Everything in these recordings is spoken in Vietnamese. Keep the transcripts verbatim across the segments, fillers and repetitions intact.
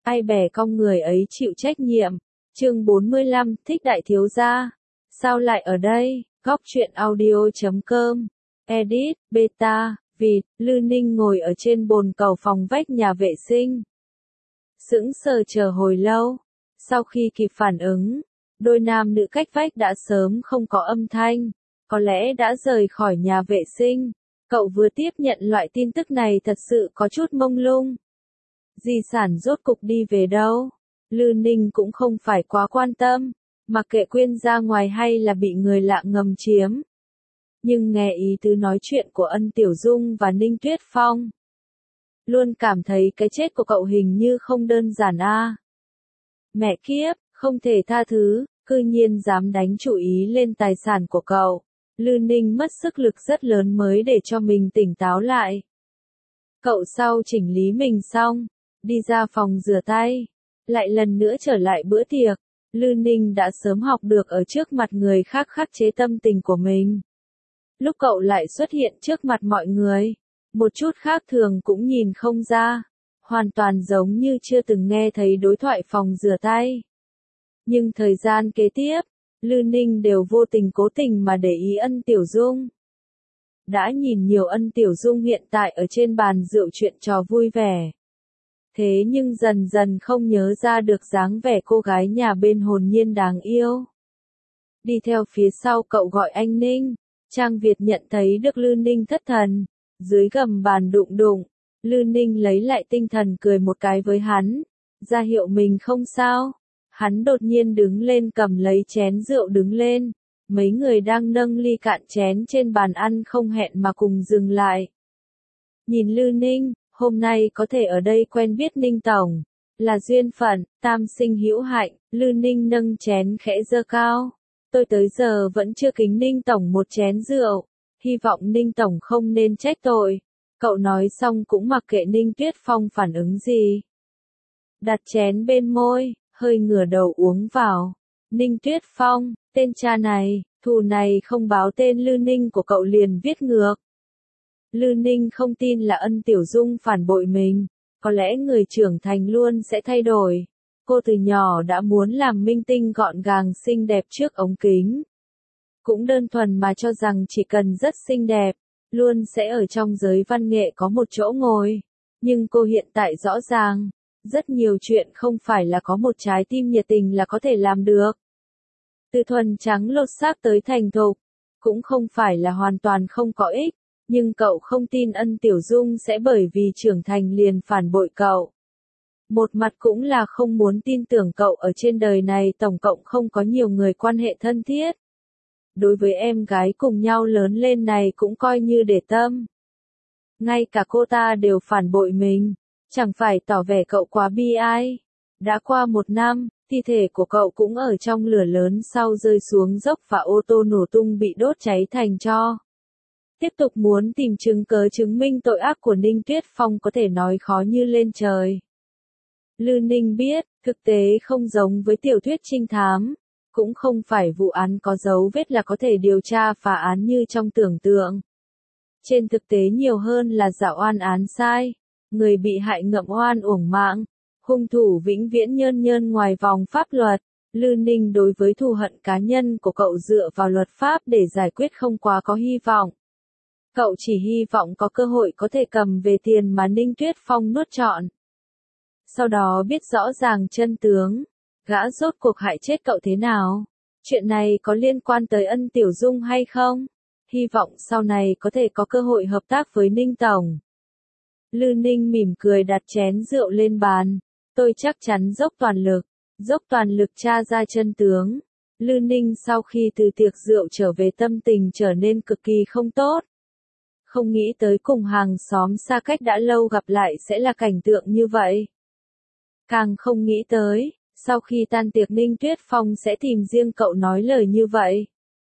ai bè cong người ấy chịu trách nhiệm. Chương bốn mươi lăm, thích đại thiếu gia. Sao lại ở đây? Góc truyện audio chấm com. Edit, beta, vịt, Lư Ninh ngồi ở trên bồn cầu phòng vách nhà vệ sinh. Sững sờ chờ hồi lâu. Sau khi kịp phản ứng, đôi nam nữ cách vách đã sớm không có âm thanh, có lẽ đã rời khỏi nhà vệ sinh. Cậu vừa tiếp nhận loại tin tức này thật sự có chút mông lung. Di sản rốt cục đi về đâu? Lư Ninh cũng không phải quá quan tâm, mặc kệ Quyên ra ngoài hay là bị người lạ ngầm chiếm. Nhưng nghe ý tứ nói chuyện của Ân Tiểu Dung và Ninh Tuyết Phong, luôn cảm thấy cái chết của cậu hình như không đơn giản a. Mẹ kiếp, không thể tha thứ, cư nhiên dám đánh chủ ý lên tài sản của cậu. Lư Ninh mất sức lực rất lớn mới để cho mình tỉnh táo lại. Cậu sau chỉnh lý mình xong, đi ra phòng rửa tay, lại lần nữa trở lại bữa tiệc. Lư Ninh đã sớm học được ở trước mặt người khác khắc chế tâm tình của mình. Lúc cậu lại xuất hiện trước mặt mọi người, một chút khác thường cũng nhìn không ra, hoàn toàn giống như chưa từng nghe thấy đối thoại phòng rửa tay. Nhưng thời gian kế tiếp, Lư Ninh đều vô tình cố tình mà để ý Ân Tiểu Dung. Đã nhìn nhiều Ân Tiểu Dung hiện tại ở trên bàn rượu chuyện trò vui vẻ. Thế nhưng dần dần không nhớ ra được dáng vẻ cô gái nhà bên hồn nhiên đáng yêu. Đi theo phía sau cậu gọi anh Ninh, Trang Việt nhận thấy được Lư Ninh thất thần, dưới gầm bàn đụng đụng. Lư Ninh lấy lại tinh thần cười một cái với hắn, ra hiệu mình không sao. Hắn đột nhiên đứng lên cầm lấy chén rượu đứng lên, mấy người đang nâng ly cạn chén trên bàn ăn không hẹn mà cùng dừng lại. Nhìn Lư Ninh, hôm nay có thể ở đây quen biết Ninh Tổng, là duyên phận, tam sinh hữu hạnh. Lư Ninh nâng chén khẽ giơ cao. Tôi tới giờ vẫn chưa kính Ninh Tổng một chén rượu, hy vọng Ninh Tổng không nên trách tội. Cậu nói xong cũng mặc kệ Ninh Tuyết Phong phản ứng gì. Đặt chén bên môi, hơi ngửa đầu uống vào. Ninh Tuyết Phong, tên cha này, thù này không báo tên Lư Ninh của cậu liền viết ngược. Lư Ninh không tin là Ân Tiểu Dung phản bội mình, có lẽ người trưởng thành luôn sẽ thay đổi. Cô từ nhỏ đã muốn làm minh tinh gọn gàng xinh đẹp trước ống kính. Cũng đơn thuần mà cho rằng chỉ cần rất xinh đẹp, luôn sẽ ở trong giới văn nghệ có một chỗ ngồi. Nhưng cô hiện tại rõ ràng, rất nhiều chuyện không phải là có một trái tim nhiệt tình là có thể làm được. Từ thuần trắng lột xác tới thành thục, cũng không phải là hoàn toàn không có ích, nhưng cậu không tin Ân Tiểu Dung sẽ bởi vì trưởng thành liền phản bội cậu. Một mặt cũng là không muốn tin tưởng cậu ở trên đời này tổng cộng không có nhiều người quan hệ thân thiết. Đối với em gái cùng nhau lớn lên này cũng coi như để tâm. Ngay cả cô ta đều phản bội mình, chẳng phải tỏ vẻ cậu quá bi ai. Đã qua một năm, thi thể của cậu cũng ở trong lửa lớn sau rơi xuống dốc và ô tô nổ tung bị đốt cháy thành tro. Tiếp tục muốn tìm chứng cớ chứng minh tội ác của Ninh Tuyết Phong có thể nói khó như lên trời. Lư Ninh biết, thực tế không giống với tiểu thuyết trinh thám, cũng không phải vụ án có dấu vết là có thể điều tra phá án như trong tưởng tượng. Trên thực tế nhiều hơn là giả oan án sai, người bị hại ngậm oan uổng mạng, hung thủ vĩnh viễn nhơn nhơn ngoài vòng pháp luật. Lư Ninh đối với thù hận cá nhân của cậu dựa vào luật pháp để giải quyết không quá có hy vọng. Cậu chỉ hy vọng có cơ hội có thể cầm về tiền mà Ninh Tuyết Phong nuốt trọn. Sau đó biết rõ ràng chân tướng, gã rốt cuộc hại chết cậu thế nào. Chuyện này có liên quan tới Ân Tiểu Dung hay không? Hy vọng sau này có thể có cơ hội hợp tác với Ninh Tổng. Lư Ninh mỉm cười đặt chén rượu lên bàn. Tôi chắc chắn dốc toàn lực, dốc toàn lực tra ra chân tướng. Lư Ninh sau khi từ tiệc rượu trở về tâm tình trở nên cực kỳ không tốt. Không nghĩ tới cùng hàng xóm xa cách đã lâu gặp lại sẽ là cảnh tượng như vậy. Càng không nghĩ tới, sau khi tan tiệc Ninh Tuyết Phong sẽ tìm riêng cậu nói lời như vậy.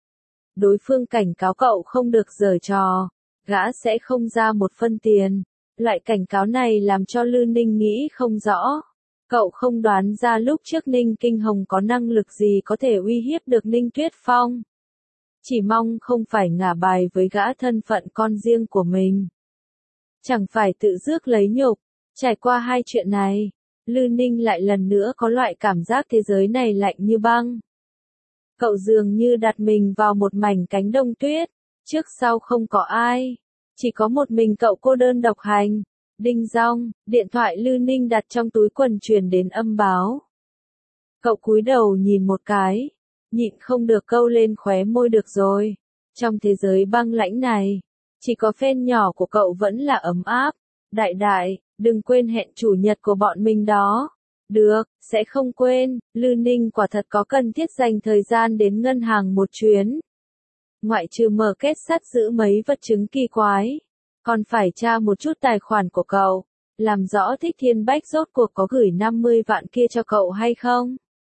Đối phương cảnh cáo cậu không được giở trò, gã sẽ không ra một phân tiền. Loại cảnh cáo này làm cho Lư Ninh nghĩ không rõ. Cậu không đoán ra lúc trước Ninh Kinh Hồng có năng lực gì có thể uy hiếp được Ninh Tuyết Phong. Chỉ mong không phải ngả bài với gã thân phận con riêng của mình. Chẳng phải tự rước lấy nhục. Trải qua hai chuyện này, Lư Ninh lại lần nữa có loại cảm giác thế giới này lạnh như băng. Cậu dường như đặt mình vào một mảnh cánh đồng tuyết, trước sau không có ai. Chỉ có một mình cậu cô đơn độc hành. Đinh dong, điện thoại Lư Ninh đặt trong túi quần truyền đến âm báo. Cậu cúi đầu nhìn một cái, nhịn không được câu lên khóe môi được rồi. Trong thế giới băng lãnh này, chỉ có fan nhỏ của cậu vẫn là ấm áp. Đại đại, đừng quên hẹn chủ nhật của bọn mình đó. Được, sẽ không quên, Lư Ninh quả thật có cần thiết dành thời gian đến ngân hàng một chuyến. Ngoại trừ mở kết sắt giữ mấy vật chứng kỳ quái, còn phải tra một chút tài khoản của cậu, làm rõ Thích Thiên Bách rốt cuộc có gửi năm mươi vạn kia cho cậu hay không.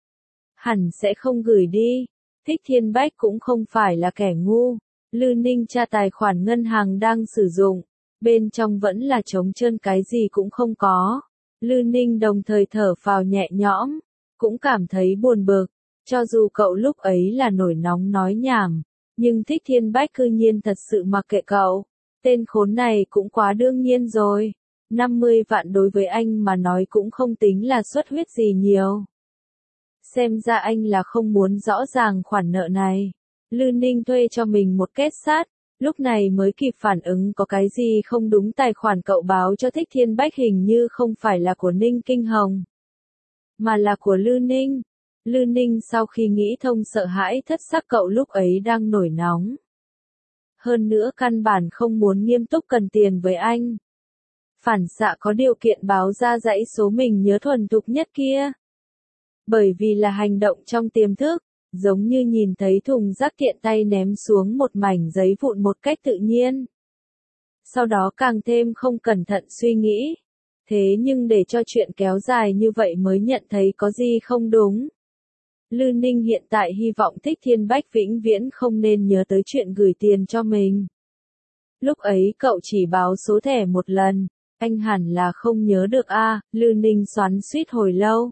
Hẳn sẽ không gửi đi, Thích Thiên Bách cũng không phải là kẻ ngu. Lư Ninh tra tài khoản ngân hàng đang sử dụng, bên trong vẫn là trống trơn, cái gì cũng không có. Lư Ninh đồng thời thở phào nhẹ nhõm, cũng cảm thấy buồn bực, cho dù cậu lúc ấy là nổi nóng nói nhảm, nhưng Thích Thiên Bách cư nhiên thật sự mặc kệ cậu. Tên khốn này cũng quá đương nhiên rồi, năm mươi vạn đối với anh mà nói cũng không tính là xuất huyết gì nhiều. Xem ra anh là không muốn rõ ràng khoản nợ này. Lư Ninh thuê cho mình một kết sắt, lúc này mới kịp phản ứng có cái gì không đúng. Tài khoản cậu báo cho Thích Thiên Bách hình như không phải là của Ninh Kinh Hồng, mà là của Lư Ninh. Lư Ninh sau khi nghĩ thông sợ hãi thất sắc, cậu lúc ấy đang nổi nóng. Hơn nữa căn bản không muốn nghiêm túc cần tiền với anh. Phản xạ có điều kiện báo ra dãy số mình nhớ thuần thục nhất kia. Bởi vì là hành động trong tiềm thức, giống như nhìn thấy thùng rác tiện tay ném xuống một mảnh giấy vụn một cách tự nhiên. Sau đó càng thêm không cẩn thận suy nghĩ. Thế nhưng để cho chuyện kéo dài như vậy mới nhận thấy có gì không đúng. Lư Ninh hiện tại hy vọng Thích Thiên Bách vĩnh viễn không nên nhớ tới chuyện gửi tiền cho mình. Lúc ấy cậu chỉ báo số thẻ một lần, anh hẳn là không nhớ được a. À, Lư Ninh xoắn xuýt hồi lâu.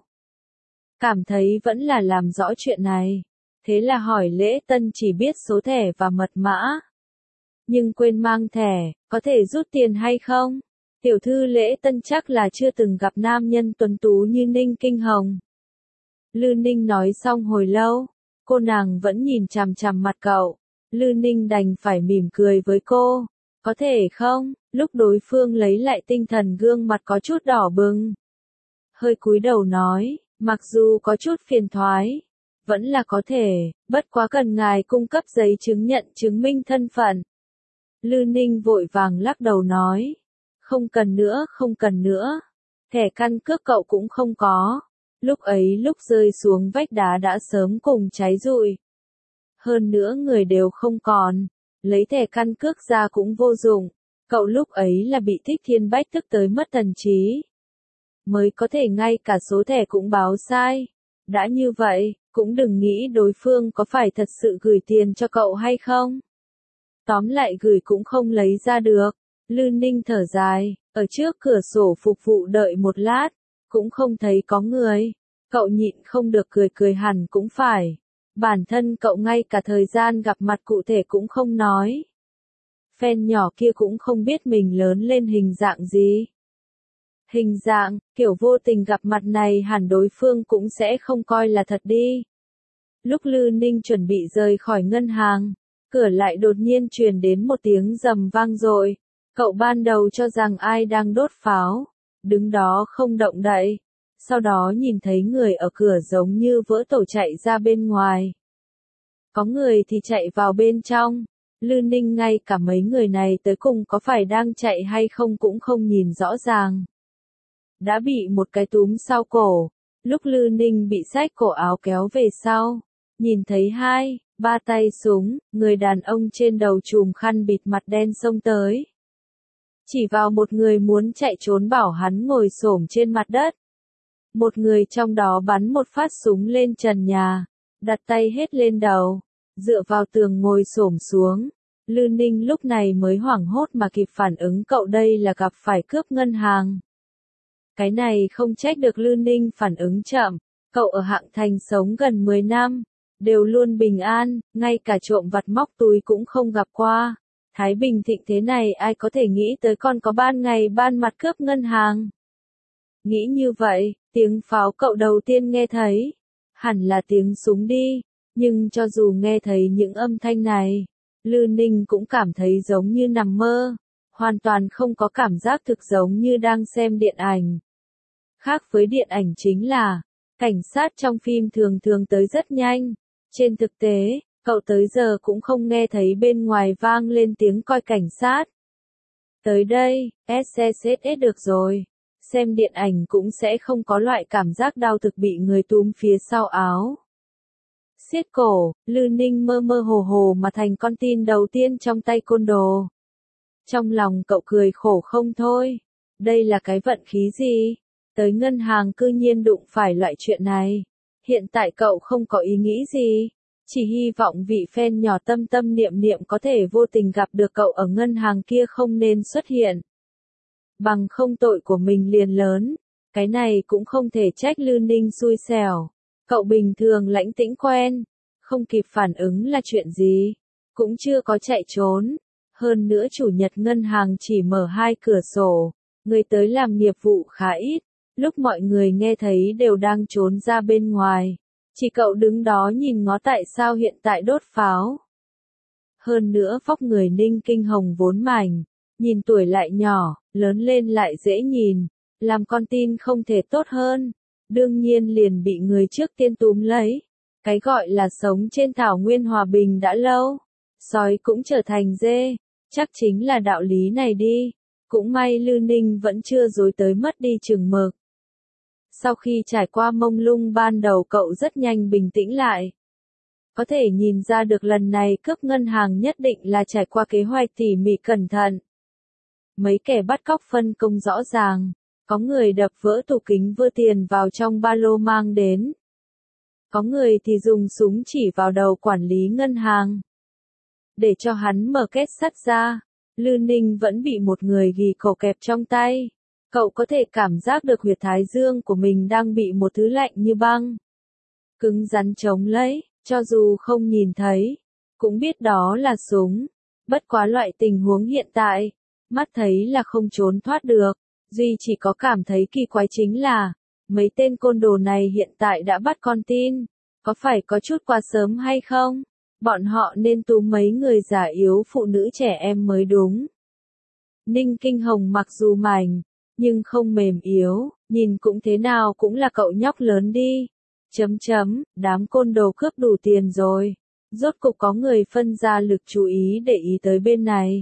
Cảm thấy vẫn là làm rõ chuyện này. Thế là hỏi Lễ Tân, chỉ biết số thẻ và mật mã. Nhưng quên mang thẻ, có thể rút tiền hay không? Tiểu thư Lễ Tân chắc là chưa từng gặp nam nhân tuấn tú như Ninh Kinh Hồng. Lư Ninh nói xong hồi lâu, cô nàng vẫn nhìn chằm chằm mặt cậu. Lư Ninh đành phải mỉm cười với cô. Có thể không? Lúc đối phương lấy lại tinh thần, gương mặt có chút đỏ bừng. Hơi cúi đầu nói, mặc dù có chút phiền toái, vẫn là có thể, bất quá cần ngài cung cấp giấy chứng nhận chứng minh thân phận. Lư Ninh vội vàng lắc đầu nói, không cần nữa, không cần nữa. Thẻ căn cước cậu cũng không có. Lúc ấy lúc rơi xuống vách đá đã sớm cùng cháy rụi. Hơn nữa người đều không còn, lấy thẻ căn cước ra cũng vô dụng. Cậu lúc ấy là bị Thích Thiên Bách tức tới mất thần trí, mới có thể ngay cả số thẻ cũng báo sai. Đã như vậy, cũng đừng nghĩ đối phương có phải thật sự gửi tiền cho cậu hay không. Tóm lại gửi cũng không lấy ra được. Lư Ninh thở dài, ở trước cửa sổ phục vụ đợi một lát, cũng không thấy có người. Cậu nhịn không được cười cười, hẳn cũng phải. Bản thân cậu ngay cả thời gian gặp mặt cụ thể cũng không nói. Fan nhỏ kia cũng không biết mình lớn lên hình dạng gì. Hình dạng, kiểu vô tình gặp mặt này hẳn đối phương cũng sẽ không coi là thật đi. Lúc Lư Ninh chuẩn bị rời khỏi ngân hàng, cửa lại đột nhiên truyền đến một tiếng rầm vang dội. Cậu ban đầu cho rằng ai đang đốt pháo, đứng đó không động đậy. Sau đó nhìn thấy người ở cửa giống như vỡ tổ chạy ra bên ngoài. Có người thì chạy vào bên trong. Lư Ninh ngay cả mấy người này tới cùng có phải đang chạy hay không cũng không nhìn rõ ràng. Đã bị một cái túm sau cổ. Lúc Lư Ninh bị xách cổ áo kéo về sau, nhìn thấy hai, ba tay súng, người đàn ông trên đầu trùm khăn bịt mặt đen xông tới. Chỉ vào một người muốn chạy trốn, bảo hắn ngồi xổm trên mặt đất. Một người trong đó bắn một phát súng lên trần nhà, đặt tay hết lên đầu, dựa vào tường ngồi xổm xuống. Lư Ninh lúc này mới hoảng hốt mà kịp phản ứng cậu đây là gặp phải cướp ngân hàng. Cái này không trách được Lư Ninh phản ứng chậm, cậu ở Hạng Thành sống gần mười năm, đều luôn bình an, ngay cả trộm vặt móc túi cũng không gặp qua. Thái Bình thịnh thế này ai có thể nghĩ tới còn có ban ngày ban mặt cướp ngân hàng. Nghĩ như vậy, tiếng pháo cậu đầu tiên nghe thấy, hẳn là tiếng súng đi, nhưng cho dù nghe thấy những âm thanh này, Lư Ninh cũng cảm thấy giống như nằm mơ, hoàn toàn không có cảm giác thực giống như đang xem điện ảnh. Khác với điện ảnh chính là, cảnh sát trong phim thường thường tới rất nhanh, trên thực tế, cậu tới giờ cũng không nghe thấy bên ngoài vang lên tiếng còi cảnh sát. Tới đây, ét ét ét được rồi. Xem điện ảnh cũng sẽ không có loại cảm giác đau thực bị người túm phía sau áo. Siết cổ, Lư Ninh mơ mơ hồ hồ mà thành con tin đầu tiên trong tay côn đồ. Trong lòng cậu cười khổ không thôi. Đây là cái vận khí gì? Tới ngân hàng cư nhiên đụng phải loại chuyện này. Hiện tại cậu không có ý nghĩ gì. Chỉ hy vọng vị fan nhỏ tâm tâm niệm niệm có thể vô tình gặp được cậu ở ngân hàng kia không nên xuất hiện. Bằng không tội của mình liền lớn. Cái này cũng không thể trách Lư Ninh xui xẻo. Cậu bình thường lãnh tĩnh quen. Không kịp phản ứng là chuyện gì. Cũng chưa có chạy trốn. Hơn nữa chủ nhật ngân hàng chỉ mở hai cửa sổ. Người tới làm nghiệp vụ khá ít. Lúc mọi người nghe thấy đều đang trốn ra bên ngoài. Chỉ cậu đứng đó nhìn ngó tại sao hiện tại đốt pháo. Hơn nữa vóc người Ninh Kinh Hồng vốn mảnh. Nhìn tuổi lại nhỏ, lớn lên lại dễ nhìn. Làm con tin không thể tốt hơn. Đương nhiên liền bị người trước tiên túm lấy. Cái gọi là sống trên thảo nguyên hòa bình đã lâu. Sói cũng trở thành dê. Chắc chính là đạo lý này đi. Cũng may Lư Ninh vẫn chưa dối tới mất đi chừng mực. Sau khi trải qua mông lung ban đầu cậu rất nhanh bình tĩnh lại. Có thể nhìn ra được lần này cướp ngân hàng nhất định là trải qua kế hoạch tỉ mỉ cẩn thận. Mấy kẻ bắt cóc phân công rõ ràng. Có người đập vỡ tủ kính vơ tiền vào trong ba lô mang đến. Có người thì dùng súng chỉ vào đầu quản lý ngân hàng. Để cho hắn mở két sắt ra, Lư Ninh vẫn bị một người ghì cổ kẹp trong tay. Cậu có thể cảm giác được huyệt thái dương của mình đang bị một thứ lạnh như băng. Cứng rắn chống lấy, cho dù không nhìn thấy, cũng biết đó là súng. Bất quá loại tình huống hiện tại, mắt thấy là không trốn thoát được. Duy chỉ có cảm thấy kỳ quái chính là, mấy tên côn đồ này hiện tại đã bắt con tin. Có phải có chút quá sớm hay không? Bọn họ nên túm mấy người già yếu phụ nữ trẻ em mới đúng. Ninh Kinh Hồng mặc dù mảnh, nhưng không mềm yếu, nhìn cũng thế nào cũng là cậu nhóc lớn đi. Chấm chấm, đám côn đồ cướp đủ tiền rồi. Rốt cục có người phân ra lực chú ý để ý tới bên này.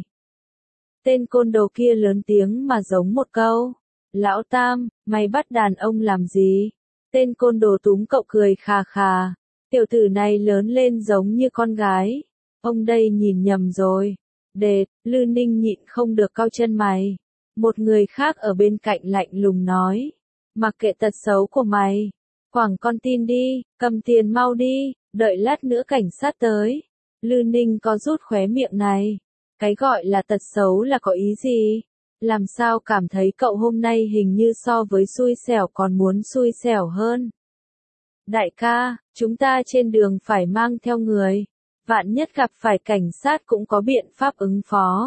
Tên côn đồ kia lớn tiếng mà giống một câu. Lão Tam, mày bắt đàn ông làm gì? Tên côn đồ túm cậu cười khà khà. Tiểu tử này lớn lên giống như con gái. Ông đây nhìn nhầm rồi. Đệt, Lư Ninh nhịn không được cau chân mày. Một người khác ở bên cạnh lạnh lùng nói. Mặc kệ tật xấu của mày. Quẳng con tin đi, cầm tiền mau đi, đợi lát nữa cảnh sát tới. Lư Ninh có rút khóe miệng này. Cái gọi là tật xấu là có ý gì? Làm sao cảm thấy cậu hôm nay hình như so với xui xẻo còn muốn xui xẻo hơn? Đại ca, chúng ta trên đường phải mang theo người. Vạn nhất gặp phải cảnh sát cũng có biện pháp ứng phó.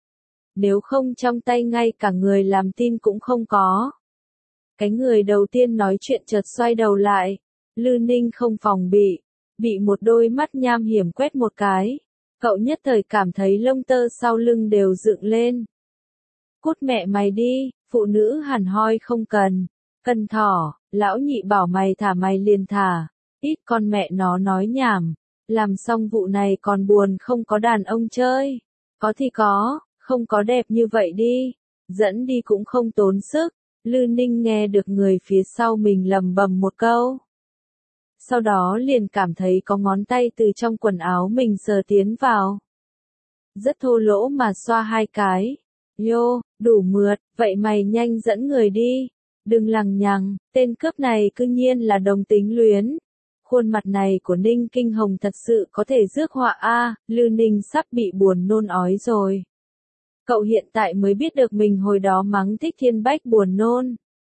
Nếu không trong tay ngay cả người làm tin cũng không có. Cái người đầu tiên nói chuyện chợt xoay đầu lại. Lư Ninh không phòng bị. Bị một đôi mắt nham hiểm quét một cái. Cậu nhất thời cảm thấy lông tơ sau lưng đều dựng lên. Cút mẹ mày đi, phụ nữ hẳn hoi không cần. Cần thỏ, lão nhị bảo mày thả mày liền thả. Ít con mẹ nó nói nhảm. Làm xong vụ này còn buồn không có đàn ông chơi. Có thì có, không có đẹp như vậy đi. Dẫn đi cũng không tốn sức. Lư Ninh nghe được người phía sau mình lầm bầm một câu. Sau đó liền cảm thấy có ngón tay từ trong quần áo mình sờ tiến vào. Rất thô lỗ mà xoa hai cái. Yo, đủ mượt, vậy mày nhanh dẫn người đi. Đừng lằng nhằng, tên cướp này cư nhiên là đồng tính luyến. Khuôn mặt này của Ninh Kinh Hồng thật sự có thể rước họa a, Lư Ninh sắp bị buồn nôn ói rồi. Cậu hiện tại mới biết được mình hồi đó mắng Thích Thiên Bách buồn nôn.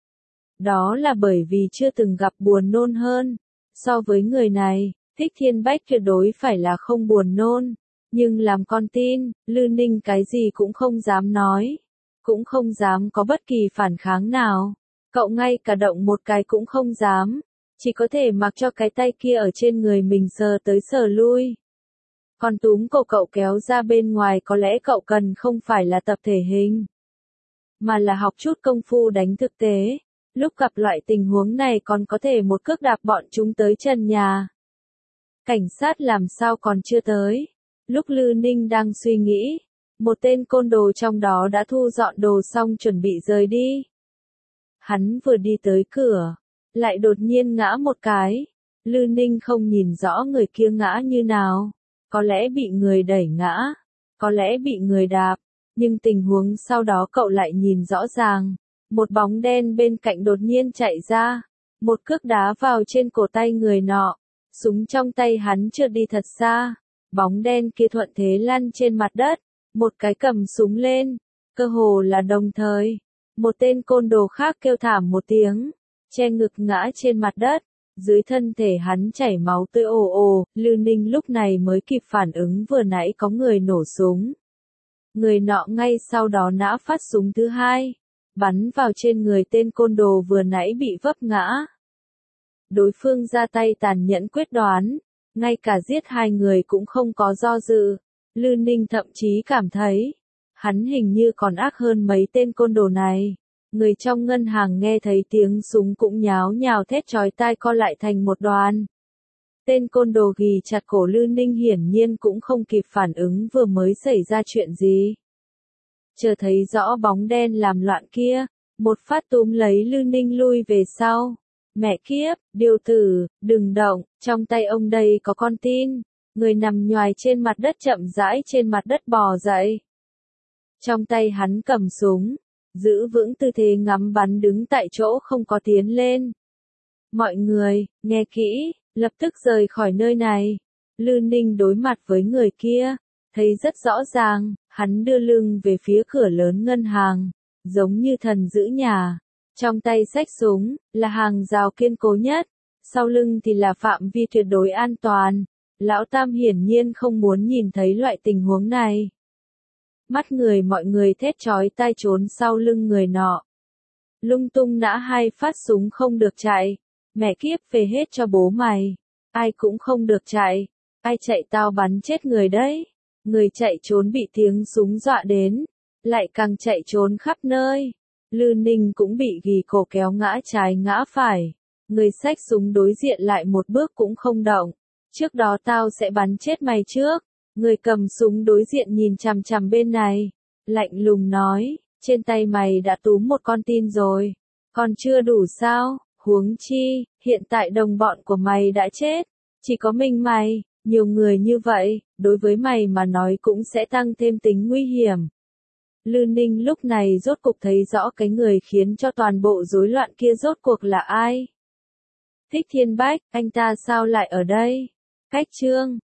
Đó là bởi vì chưa từng gặp buồn nôn hơn. So với người này, Thích Thiên Bách tuyệt đối phải là không buồn nôn. Nhưng làm con tin, Lư Ninh cái gì cũng không dám nói. Cũng không dám có bất kỳ phản kháng nào. Cậu ngay cả động một cái cũng không dám, chỉ có thể mặc cho cái tay kia ở trên người mình sờ tới sờ lui. Còn túm cổ cậu kéo ra bên ngoài có lẽ cậu cần không phải là tập thể hình, mà là học chút công phu đánh thực tế. Lúc gặp loại tình huống này còn có thể một cước đạp bọn chúng tới trần nhà. Cảnh sát làm sao còn chưa tới. Lúc Lư Ninh đang suy nghĩ, một tên côn đồ trong đó đã thu dọn đồ xong chuẩn bị rời đi. Hắn vừa đi tới cửa, lại đột nhiên ngã một cái. Lư Ninh không nhìn rõ người kia ngã như nào. Có lẽ bị người đẩy ngã, có lẽ bị người đạp, nhưng tình huống sau đó cậu lại nhìn rõ ràng. Một bóng đen bên cạnh đột nhiên chạy ra, một cước đá vào trên cổ tay người nọ, súng trong tay hắn trượt đi thật xa, bóng đen kia thuận thế lăn trên mặt đất, một cái cầm súng lên, cơ hồ là đồng thời, một tên côn đồ khác kêu thảm một tiếng, che ngực ngã trên mặt đất, dưới thân thể hắn chảy máu tươi ồ ồ, Lư Ninh lúc này mới kịp phản ứng vừa nãy có người nổ súng. Người nọ ngay sau đó nã phát súng thứ hai, bắn vào trên người tên côn đồ vừa nãy bị vấp ngã. Đối phương ra tay tàn nhẫn quyết đoán, ngay cả giết hai người cũng không có do dự. Lư Ninh thậm chí cảm thấy, hắn hình như còn ác hơn mấy tên côn đồ này. Người trong ngân hàng nghe thấy tiếng súng cũng nháo nhào thét chói tai co lại thành một đoàn. Tên côn đồ ghì chặt cổ Lư Ninh hiển nhiên cũng không kịp phản ứng vừa mới xảy ra chuyện gì. Chờ thấy rõ bóng đen làm loạn kia, một phát túm lấy Lư Ninh lui về sau. Mẹ kiếp, điều tử, đừng động, trong tay ông đây có con tin. Người nằm nhoài trên mặt đất chậm rãi trên mặt đất bò dậy. Trong tay hắn cầm súng, giữ vững tư thế ngắm bắn đứng tại chỗ không có tiến lên. Mọi người, nghe kỹ, lập tức rời khỏi nơi này. Lư Ninh đối mặt với người kia, thấy rất rõ ràng, hắn đưa lưng về phía cửa lớn ngân hàng, giống như thần giữ nhà. Trong tay xách súng, là hàng rào kiên cố nhất, sau lưng thì là phạm vi tuyệt đối an toàn. Lão Tam hiển nhiên không muốn nhìn thấy loại tình huống này. Mắt người mọi người thét chói tai trốn sau lưng người nọ. Lung tung nã hai phát súng không được chạy. Mẹ kiếp về hết cho bố mày. Ai cũng không được chạy. Ai chạy tao bắn chết người đấy. Người chạy trốn bị tiếng súng dọa đến. Lại càng chạy trốn khắp nơi. Lư Ninh cũng bị ghì cổ kéo ngã trái ngã phải. Người xách súng đối diện lại một bước cũng không động. Trước đó tao sẽ bắn chết mày trước. Người cầm súng đối diện nhìn chằm chằm bên này. Lạnh lùng nói, trên tay mày đã túm một con tin rồi. Còn chưa đủ sao, huống chi, hiện tại đồng bọn của mày đã chết. Chỉ có mình mày, nhiều người như vậy, đối với mày mà nói cũng sẽ tăng thêm tính nguy hiểm. Lư Ninh lúc này rốt cục thấy rõ cái người khiến cho toàn bộ rối loạn kia rốt cuộc là ai. Thích Thiên Bách, anh ta sao lại ở đây? Cách chương